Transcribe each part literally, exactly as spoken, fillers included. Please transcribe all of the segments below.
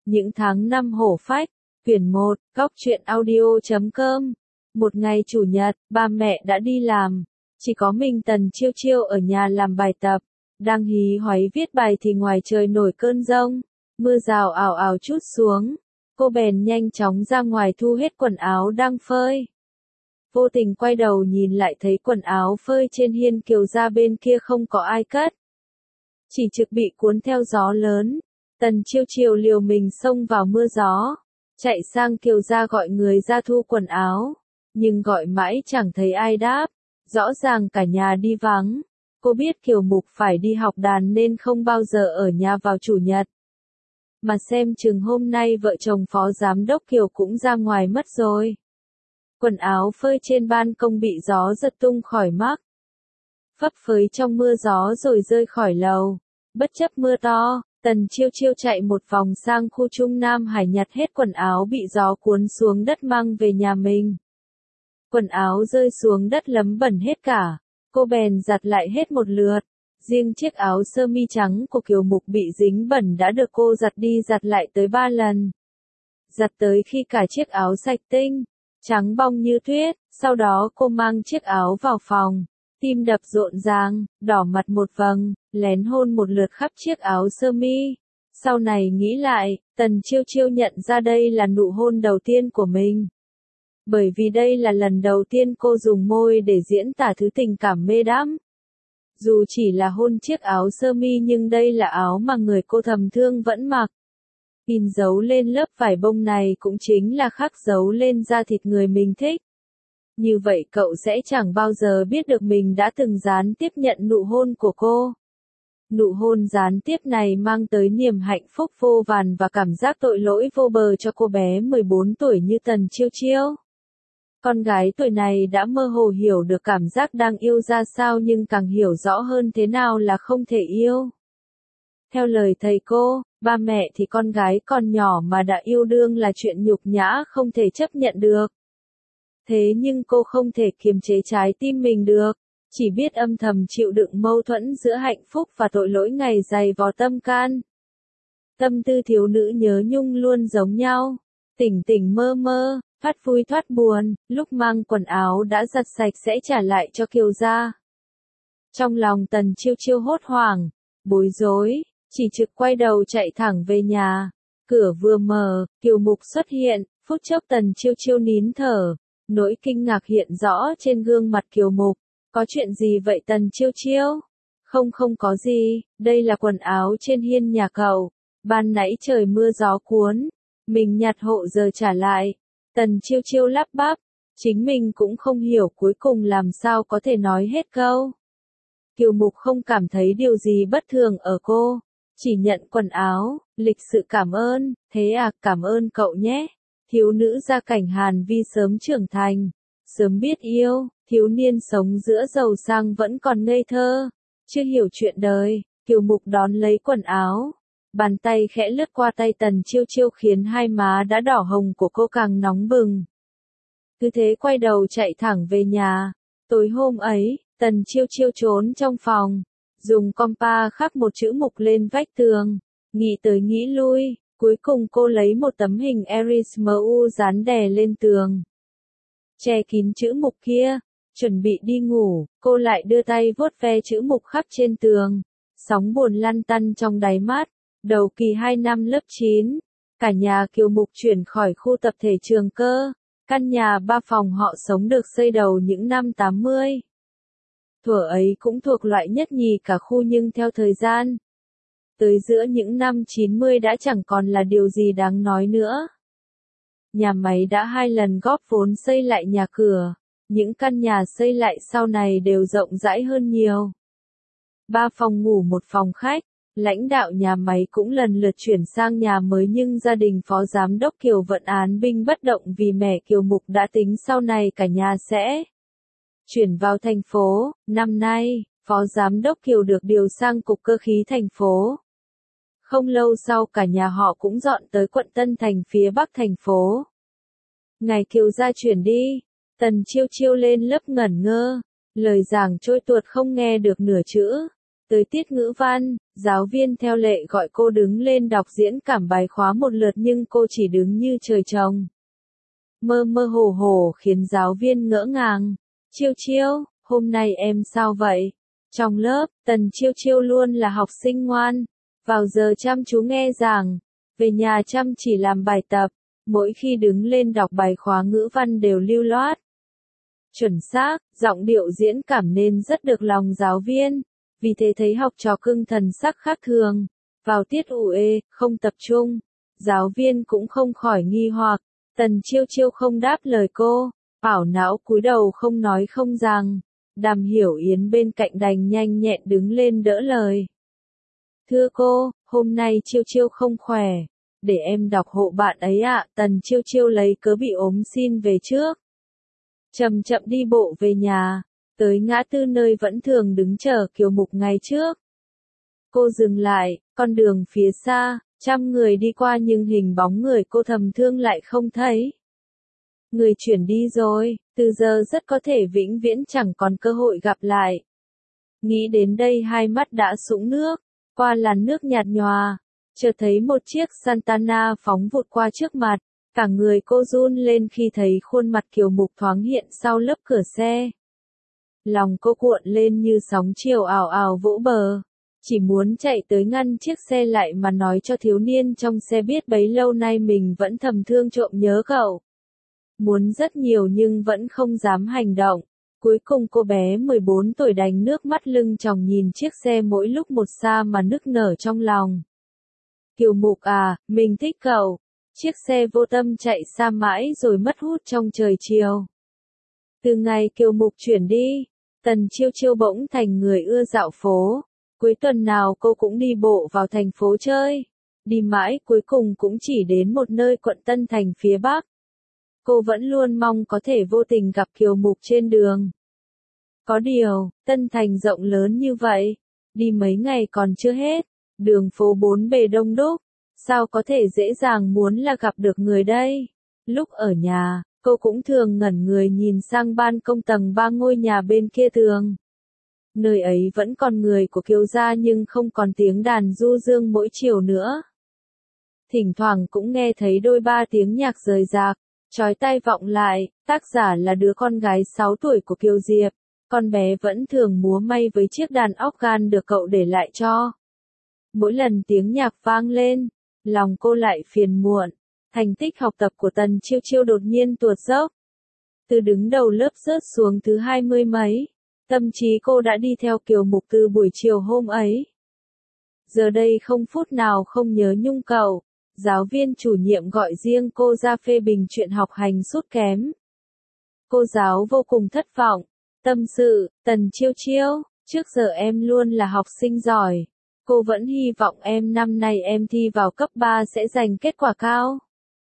Những tháng năm hổ phách, quyển một, góc truyện audio chấm com. Một ngày chủ nhật, ba mẹ đã đi làm, chỉ có mình Tần Chiêu Chiêu ở nhà làm bài tập. Đang hí hoáy viết bài thì ngoài trời nổi cơn giông, mưa rào ào ào trút xuống. Cô bèn nhanh chóng ra ngoài thu hết quần áo đang phơi. Vô tình quay đầu nhìn lại thấy quần áo phơi trên hiên Kiều gia bên kia không có ai cất. Chỉ trực bị cuốn theo gió lớn. Tần Chiêu Chiêu liều mình xông vào mưa gió, chạy sang Kiều gia gọi người ra thu quần áo, nhưng gọi mãi chẳng thấy ai đáp, rõ ràng cả nhà đi vắng. Cô biết Kiều Mục phải đi học đàn nên không bao giờ ở nhà vào chủ nhật. Mà xem chừng hôm nay vợ chồng phó giám đốc Kiều cũng ra ngoài mất rồi. Quần áo phơi trên ban công bị gió giật tung khỏi mắc, phấp phới trong mưa gió rồi rơi khỏi lầu. Bất chấp mưa to, Tần Chiêu Chiêu chạy một vòng sang khu Trung Nam Hải nhặt hết quần áo bị gió cuốn xuống đất mang về nhà mình. Quần áo rơi xuống đất lấm bẩn hết cả, cô bèn giặt lại hết một lượt. Riêng chiếc áo sơ mi trắng của Kiều Mục bị dính bẩn đã được cô giặt đi giặt lại tới ba lần. Giặt tới khi cả chiếc áo sạch tinh, trắng bong như tuyết, sau đó cô mang chiếc áo vào phòng. Tim đập rộn ràng, đỏ mặt một vầng, lén hôn một lượt khắp chiếc áo sơ mi. Sau này nghĩ lại, Tần Chiêu Chiêu nhận ra đây là nụ hôn đầu tiên của mình. Bởi vì đây là lần đầu tiên cô dùng môi để diễn tả thứ tình cảm mê đắm. Dù chỉ là hôn chiếc áo sơ mi nhưng đây là áo mà người cô thầm thương vẫn mặc. In dấu lên lớp vải bông này cũng chính là khắc dấu lên da thịt người mình thích. Như vậy cậu sẽ chẳng bao giờ biết được mình đã từng gián tiếp nhận nụ hôn của cô. Nụ hôn gián tiếp này mang tới niềm hạnh phúc vô vàn và cảm giác tội lỗi vô bờ cho cô bé mười bốn tuổi như Tần Chiêu Chiêu. Con gái tuổi này đã mơ hồ hiểu được cảm giác đang yêu ra sao nhưng càng hiểu rõ hơn thế nào là không thể yêu. Theo lời thầy cô, ba mẹ thì con gái còn nhỏ mà đã yêu đương là chuyện nhục nhã không thể chấp nhận được. Thế nhưng cô không thể kiềm chế trái tim mình được, chỉ biết âm thầm chịu đựng mâu thuẫn giữa hạnh phúc và tội lỗi ngày dày vò tâm can. Tâm tư thiếu nữ nhớ nhung luôn giống nhau, tỉnh tỉnh mơ mơ, thoát vui thoát buồn, lúc mang quần áo đã giặt sạch sẽ trả lại cho Kiều gia. Trong lòng Tần Chiêu Chiêu hốt hoảng, bối rối, chỉ trực quay đầu chạy thẳng về nhà. Cửa vừa mở, Kiều Mục xuất hiện, phút chốc Tần Chiêu Chiêu nín thở. Nỗi kinh ngạc hiện rõ trên gương mặt Kiều Mục. Có chuyện gì vậy Tần Chiêu Chiêu? Không không có gì, đây là quần áo trên hiên nhà cậu. Ban nãy trời mưa gió cuốn, mình nhặt hộ giờ trả lại. Tần Chiêu Chiêu lắp bắp, chính mình cũng không hiểu cuối cùng làm sao có thể nói hết câu. Kiều Mục không cảm thấy điều gì bất thường ở cô, chỉ nhận quần áo, lịch sự cảm ơn, thế à, cảm ơn cậu nhé. Thiếu nữ gia cảnh Hàn Vi sớm trưởng thành, sớm biết yêu, thiếu niên sống giữa giàu sang vẫn còn ngây thơ, chưa hiểu chuyện đời. Kiều Mục đón lấy quần áo, bàn tay khẽ lướt qua tay Tần Chiêu Chiêu khiến hai má đã đỏ hồng của cô càng nóng bừng. Cứ thế quay đầu chạy thẳng về nhà. Tối hôm ấy, Tần Chiêu Chiêu trốn trong phòng, dùng compa khắc một chữ Mục lên vách tường, nghĩ tới nghĩ lui. Cuối cùng cô lấy một tấm hình Erismu dán đè lên tường, che kín chữ Mục kia. Chuẩn bị đi ngủ, cô lại đưa tay vuốt ve chữ Mục khắc trên tường. Sóng buồn lăn tăn trong đáy mắt. Đầu kỳ hai năm lớp chín, cả nhà Kiều Mục chuyển khỏi khu tập thể Trường Cơ. Căn nhà ba phòng họ sống được xây đầu những năm tám mươi. Thuở ấy cũng thuộc loại nhất nhì cả khu nhưng theo thời gian, tới giữa những năm chín mươi đã chẳng còn là điều gì đáng nói nữa. Nhà máy đã hai lần góp vốn xây lại nhà cửa, những căn nhà xây lại sau này đều rộng rãi hơn nhiều. Ba phòng ngủ một phòng khách, lãnh đạo nhà máy cũng lần lượt chuyển sang nhà mới nhưng gia đình phó giám đốc Kiều vẫn án binh bất động vì mẹ Kiều Mục đã tính sau này cả nhà sẽ chuyển vào thành phố. Năm nay, phó giám đốc Kiều được điều sang cục cơ khí thành phố. Không lâu sau cả nhà họ cũng dọn tới quận Tân Thành phía bắc thành phố. Ngày Kiều gia chuyển đi, Tần Chiêu Chiêu lên lớp ngẩn ngơ, lời giảng trôi tuột không nghe được nửa chữ. Tới tiết ngữ văn, giáo viên theo lệ gọi cô đứng lên đọc diễn cảm bài khóa một lượt nhưng cô chỉ đứng như trời trồng. Mơ mơ hồ hồ khiến giáo viên ngỡ ngàng. Chiêu Chiêu, hôm nay em sao vậy? Trong lớp, Tần Chiêu Chiêu luôn là học sinh ngoan, vào giờ chăm chú nghe giảng, về nhà chăm chỉ làm bài tập, mỗi khi đứng lên đọc bài khóa ngữ văn đều lưu loát. Chuẩn xác, giọng điệu diễn cảm nên rất được lòng giáo viên, vì thế thấy học trò cưng thần sắc khác thường, vào tiết u ê, không tập trung, giáo viên cũng không khỏi nghi hoặc, Tần Chiêu Chiêu không đáp lời cô, ảo não cúi đầu không nói không rằng, Đàm Hiểu Yến bên cạnh đành nhanh nhẹn đứng lên đỡ lời. Thưa cô, hôm nay Chiêu Chiêu không khỏe, để em đọc hộ bạn ấy ạ. Tần Chiêu Chiêu lấy cớ bị ốm xin về trước. Chậm chậm đi bộ về nhà, tới ngã tư nơi vẫn thường đứng chờ Kiều Mục ngày trước. Cô dừng lại, con đường phía xa, trăm người đi qua nhưng hình bóng người cô thầm thương lại không thấy. Người chuyển đi rồi, từ giờ rất có thể vĩnh viễn chẳng còn cơ hội gặp lại. Nghĩ đến đây hai mắt đã sũng nước, qua làn nước nhạt nhòa, chợt thấy một chiếc Santana phóng vụt qua trước mặt, cả người cô run lên khi thấy khuôn mặt Kiều Mục thoáng hiện sau lớp cửa xe. Lòng cô cuộn lên như sóng chiều ào ào vỗ bờ, chỉ muốn chạy tới ngăn chiếc xe lại mà nói cho thiếu niên trong xe biết bấy lâu nay mình vẫn thầm thương trộm nhớ cậu. Muốn rất nhiều nhưng vẫn không dám hành động. Cuối cùng cô bé mười bốn tuổi đành nước mắt lưng tròng nhìn chiếc xe mỗi lúc một xa mà nức nở trong lòng. Kiều Mục à, mình thích cậu. Chiếc xe vô tâm chạy xa mãi rồi mất hút trong trời chiều. Từ ngày Kiều Mục chuyển đi, Tần Chiêu Chiêu bỗng thành người ưa dạo phố. Cuối tuần nào cô cũng đi bộ vào thành phố chơi. Đi mãi cuối cùng cũng chỉ đến một nơi quận Tân Thành phía Bắc. Cô vẫn luôn mong có thể vô tình gặp Kiều Mục trên đường. Có điều, Tân Thành rộng lớn như vậy, đi mấy ngày còn chưa hết, đường phố bốn bề đông đúc, sao có thể dễ dàng muốn là gặp được người đây? Lúc ở nhà, cô cũng thường ngẩn người nhìn sang ban công tầng ba ngôi nhà bên kia tường. Nơi ấy vẫn còn người của Kiều gia nhưng không còn tiếng đàn du dương mỗi chiều nữa. Thỉnh thoảng cũng nghe thấy đôi ba tiếng nhạc rời rạc, chói tai vọng lại, tác giả là đứa con gái sáu tuổi của Kiều Diệp, con bé vẫn thường múa may với chiếc đàn organ được cậu để lại cho. Mỗi lần tiếng nhạc vang lên, lòng cô lại phiền muộn, thành tích học tập của Tần Chiêu Chiêu đột nhiên tuột dốc. Từ đứng đầu lớp rớt xuống thứ hai mươi mấy, tâm trí cô đã đi theo Kiều Mục từ buổi chiều hôm ấy. Giờ đây không phút nào không nhớ nhung cậu. Giáo viên chủ nhiệm gọi riêng cô ra phê bình chuyện học hành sút kém. Cô giáo vô cùng thất vọng, tâm sự, Tần Chiêu Chiêu, trước giờ em luôn là học sinh giỏi. Cô vẫn hy vọng em năm nay em thi vào cấp ba sẽ giành kết quả cao.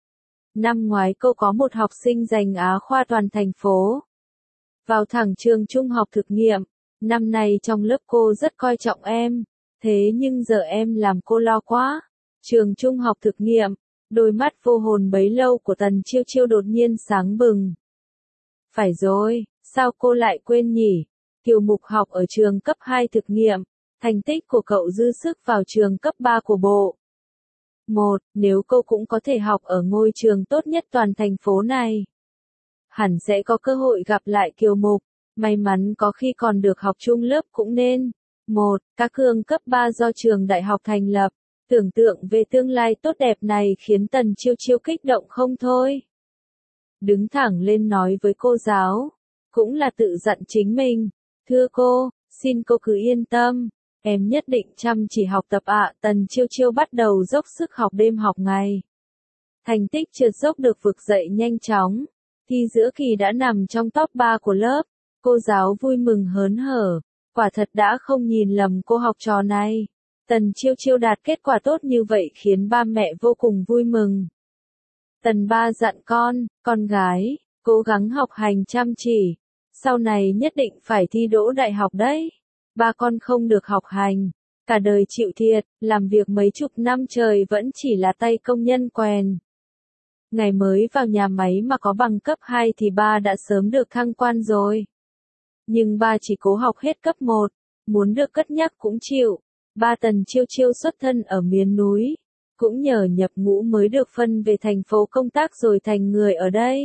Năm ngoái cô có một học sinh giành Á khoa toàn thành phố. Vào thẳng trường trung học thực nghiệm, năm nay trong lớp cô rất coi trọng em, thế nhưng giờ em làm cô lo quá. Trường trung học thực nghiệm, đôi mắt vô hồn bấy lâu của Tần Chiêu Chiêu đột nhiên sáng bừng. Phải rồi, sao cô lại quên nhỉ? Kiều Mục học ở trường cấp hai thực nghiệm, thành tích của cậu dư sức vào trường cấp ba của bộ. Một, nếu cô cũng có thể học ở ngôi trường tốt nhất toàn thành phố này, hẳn sẽ có cơ hội gặp lại Kiều Mục, may mắn có khi còn được học chung lớp cũng nên. Một, các cương cấp ba do trường đại học thành lập. Tưởng tượng về tương lai tốt đẹp này khiến Tần Chiêu Chiêu kích động không thôi. Đứng thẳng lên nói với cô giáo, cũng là tự dặn chính mình. Thưa cô, xin cô cứ yên tâm, em nhất định chăm chỉ học tập ạ. Tần Chiêu Chiêu bắt đầu dốc sức học đêm học ngày. Thành tích trượt dốc được vực dậy nhanh chóng. Thi giữa kỳ đã nằm trong top ba của lớp. Cô giáo vui mừng hớn hở, quả thật đã không nhìn lầm cô học trò này. Tần Chiêu Chiêu đạt kết quả tốt như vậy khiến ba mẹ vô cùng vui mừng. Tần ba dặn con, con gái, cố gắng học hành chăm chỉ, sau này nhất định phải thi đỗ đại học đấy. Ba con không được học hành, cả đời chịu thiệt, làm việc mấy chục năm trời vẫn chỉ là tay công nhân quèn. Ngày mới vào nhà máy mà có bằng cấp hai thì ba đã sớm được thăng quan rồi. Nhưng ba chỉ cố học hết cấp một, muốn được cất nhắc cũng chịu. Ba Tần Chiêu Chiêu xuất thân ở miền núi, cũng nhờ nhập ngũ mới được phân về thành phố công tác rồi thành người ở đây.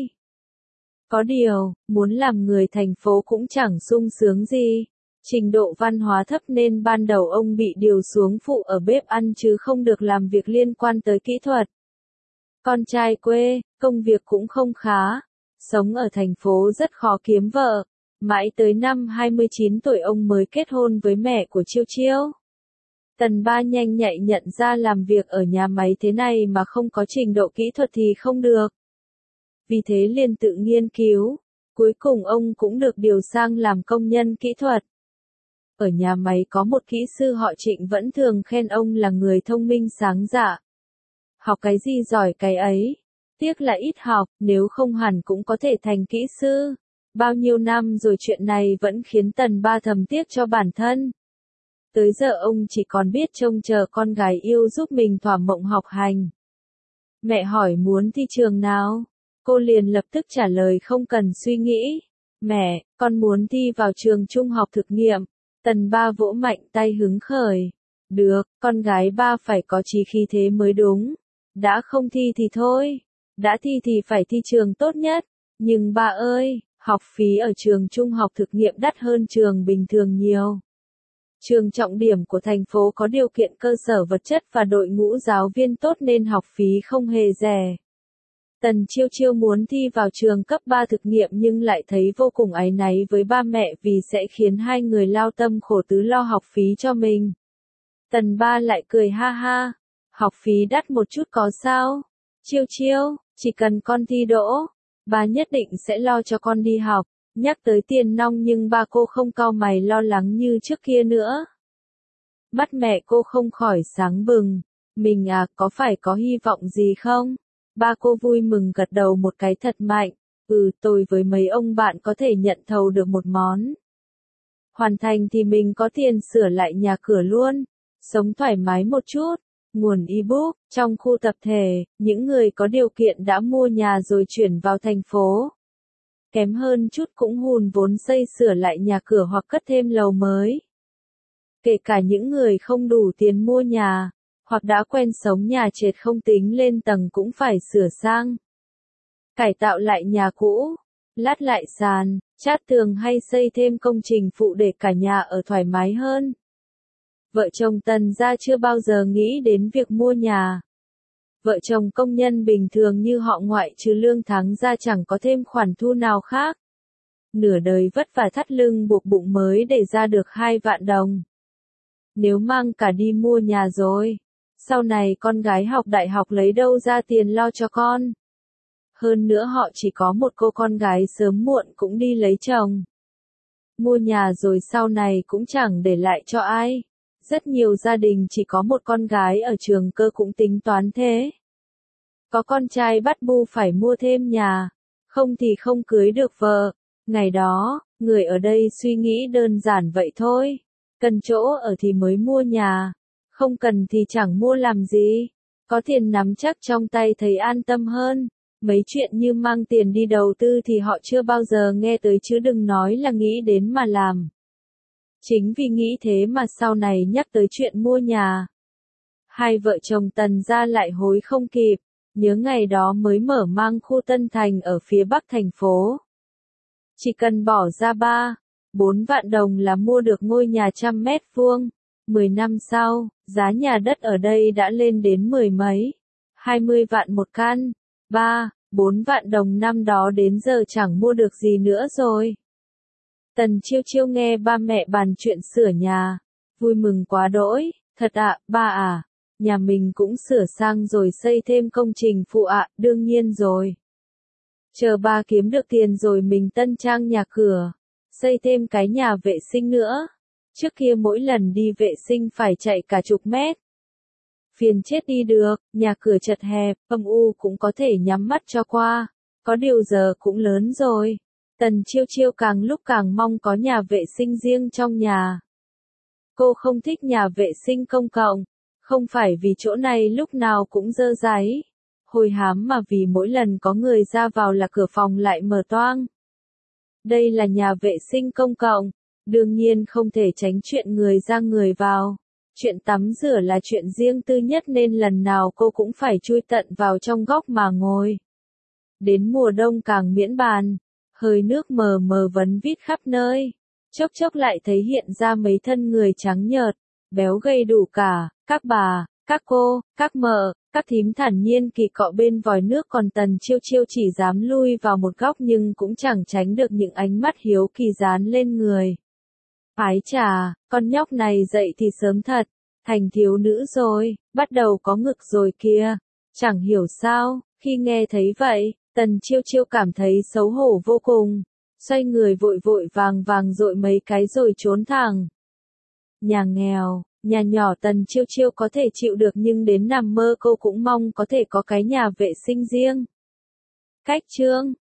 Có điều, muốn làm người thành phố cũng chẳng sung sướng gì. Trình độ văn hóa thấp nên ban đầu ông bị điều xuống phụ ở bếp ăn chứ không được làm việc liên quan tới kỹ thuật. Con trai quê, công việc cũng không khá. Sống ở thành phố rất khó kiếm vợ. Mãi tới năm hai mươi chín tuổi ông mới kết hôn với mẹ của Chiêu Chiêu. Tần Ba nhanh nhạy nhận ra làm việc ở nhà máy thế này mà không có trình độ kỹ thuật thì không được. Vì thế liền tự nghiên cứu. Cuối cùng ông cũng được điều sang làm công nhân kỹ thuật. Ở nhà máy có một kỹ sư họ Trịnh vẫn thường khen ông là người thông minh sáng dạ. Học cái gì giỏi cái ấy. Tiếc là ít học, nếu không hẳn cũng có thể thành kỹ sư. Bao nhiêu năm rồi chuyện này vẫn khiến Tần Ba thầm tiếc cho bản thân. Tới giờ ông chỉ còn biết trông chờ con gái yêu giúp mình thỏa mộng học hành. Mẹ hỏi muốn thi trường nào? Cô liền lập tức trả lời không cần suy nghĩ. Mẹ, con muốn thi vào trường trung học thực nghiệm. Tần Ba vỗ mạnh tay hứng khởi. Được, con gái ba phải có chí khí thế mới đúng. Đã không thi thì thôi. Đã thi thì phải thi trường tốt nhất. Nhưng ba ơi, học phí ở trường trung học thực nghiệm đắt hơn trường bình thường nhiều. Trường trọng điểm của thành phố có điều kiện cơ sở vật chất và đội ngũ giáo viên tốt nên học phí không hề rẻ. Tần Chiêu Chiêu muốn thi vào trường cấp ba thực nghiệm nhưng lại thấy vô cùng áy náy với ba mẹ vì sẽ khiến hai người lao tâm khổ tứ lo học phí cho mình. Tần Ba lại cười ha ha. Học phí đắt một chút có sao? Chiêu Chiêu, chỉ cần con thi đỗ, ba nhất định sẽ lo cho con đi học. Nhắc tới tiền nong nhưng ba cô không cau mày lo lắng như trước kia nữa. Mắt mẹ cô không khỏi sáng bừng. Mình à, có phải có hy vọng gì không? Ba cô vui mừng gật đầu một cái thật mạnh. Ừ, tôi với mấy ông bạn có thể nhận thầu được một món. Hoàn thành thì mình có tiền sửa lại nhà cửa luôn. Sống thoải mái một chút. Nguồn ebook, trong khu tập thể, những người có điều kiện đã mua nhà rồi chuyển vào thành phố. Kém hơn chút cũng hùn vốn xây sửa lại nhà cửa hoặc cất thêm lầu mới. Kể cả những người không đủ tiền mua nhà, hoặc đã quen sống nhà trệt không tính lên tầng cũng phải sửa sang. Cải tạo lại nhà cũ, lát lại sàn, chát tường hay xây thêm công trình phụ để cả nhà ở thoải mái hơn. Vợ chồng Tần gia chưa bao giờ nghĩ đến việc mua nhà. Vợ chồng công nhân bình thường như họ ngoại trừ lương tháng ra chẳng có thêm khoản thu nào khác. Nửa đời vất vả thắt lưng buộc bụng mới để ra được hai vạn đồng. Nếu mang cả đi mua nhà rồi, sau này con gái học đại học lấy đâu ra tiền lo cho con. Hơn nữa họ chỉ có một cô con gái sớm muộn cũng đi lấy chồng. Mua nhà rồi sau này cũng chẳng để lại cho ai. Rất nhiều gia đình chỉ có một con gái ở trường cơ cũng tính toán thế. Có con trai bắt bu phải mua thêm nhà, không thì không cưới được vợ. Ngày đó, người ở đây suy nghĩ đơn giản vậy thôi. Cần chỗ ở thì mới mua nhà, không cần thì chẳng mua làm gì. Có tiền nắm chắc trong tay thấy an tâm hơn. Mấy chuyện như mang tiền đi đầu tư thì họ chưa bao giờ nghe tới chứ đừng nói là nghĩ đến mà làm. Chính vì nghĩ thế mà sau này nhắc tới chuyện mua nhà, hai vợ chồng Tần gia lại hối không kịp. Nhớ ngày đó mới mở mang khu Tân Thành ở phía bắc thành phố. Chỉ cần bỏ ra ba, bốn vạn đồng là mua được ngôi nhà trăm mét vuông. Mười năm sau, giá nhà đất ở đây đã lên đến mười mấy, hai mươi vạn một căn. Ba, bốn vạn đồng năm đó đến giờ chẳng mua được gì nữa rồi. Tần Chiêu Chiêu nghe ba mẹ bàn chuyện sửa nhà, vui mừng quá đỗi. Thật ạ, ba à, nhà mình cũng sửa sang rồi xây thêm công trình phụ ạ, đương nhiên rồi. Chờ ba kiếm được tiền rồi mình tân trang nhà cửa, xây thêm cái nhà vệ sinh nữa. Trước kia mỗi lần đi vệ sinh phải chạy cả chục mét. Phiền chết đi được, nhà cửa chật hẹp, âm u cũng có thể nhắm mắt cho qua. Có điều giờ cũng lớn rồi. Tần Chiêu Chiêu càng lúc càng mong có nhà vệ sinh riêng trong nhà. Cô không thích nhà vệ sinh công cộng, không phải vì chỗ này lúc nào cũng dơ dáy, hôi hám mà vì mỗi lần có người ra vào là cửa phòng lại mở toang. Đây là nhà vệ sinh công cộng, Đương nhiên không thể tránh chuyện người ra người vào. Chuyện tắm rửa là chuyện riêng tư nhất nên lần nào cô cũng phải chui tận vào trong góc mà ngồi. Đến mùa đông càng miễn bàn, hơi nước mờ mờ vấn vít khắp nơi. Chốc chốc lại thấy hiện ra mấy thân người trắng nhợt, béo gầy đủ cả, các bà, các cô, các mợ, các thím thản nhiên kỳ cọ bên vòi nước, còn Tần Chiêu Chiêu chỉ dám lui vào một góc nhưng cũng chẳng tránh được những ánh mắt hiếu kỳ dán lên người. Ái chà, con nhóc này dậy thì sớm thật, thành thiếu nữ rồi, bắt đầu có ngực rồi kìa. Chẳng hiểu sao, khi nghe thấy vậy, Tần Chiêu Chiêu cảm thấy xấu hổ vô cùng, xoay người vội vội vàng vàng dội mấy cái rồi trốn thẳng. Nhà nghèo, nhà nhỏ Tần Chiêu Chiêu có thể chịu được nhưng đến nằm mơ cô cũng mong có thể có cái nhà vệ sinh riêng. Cách chương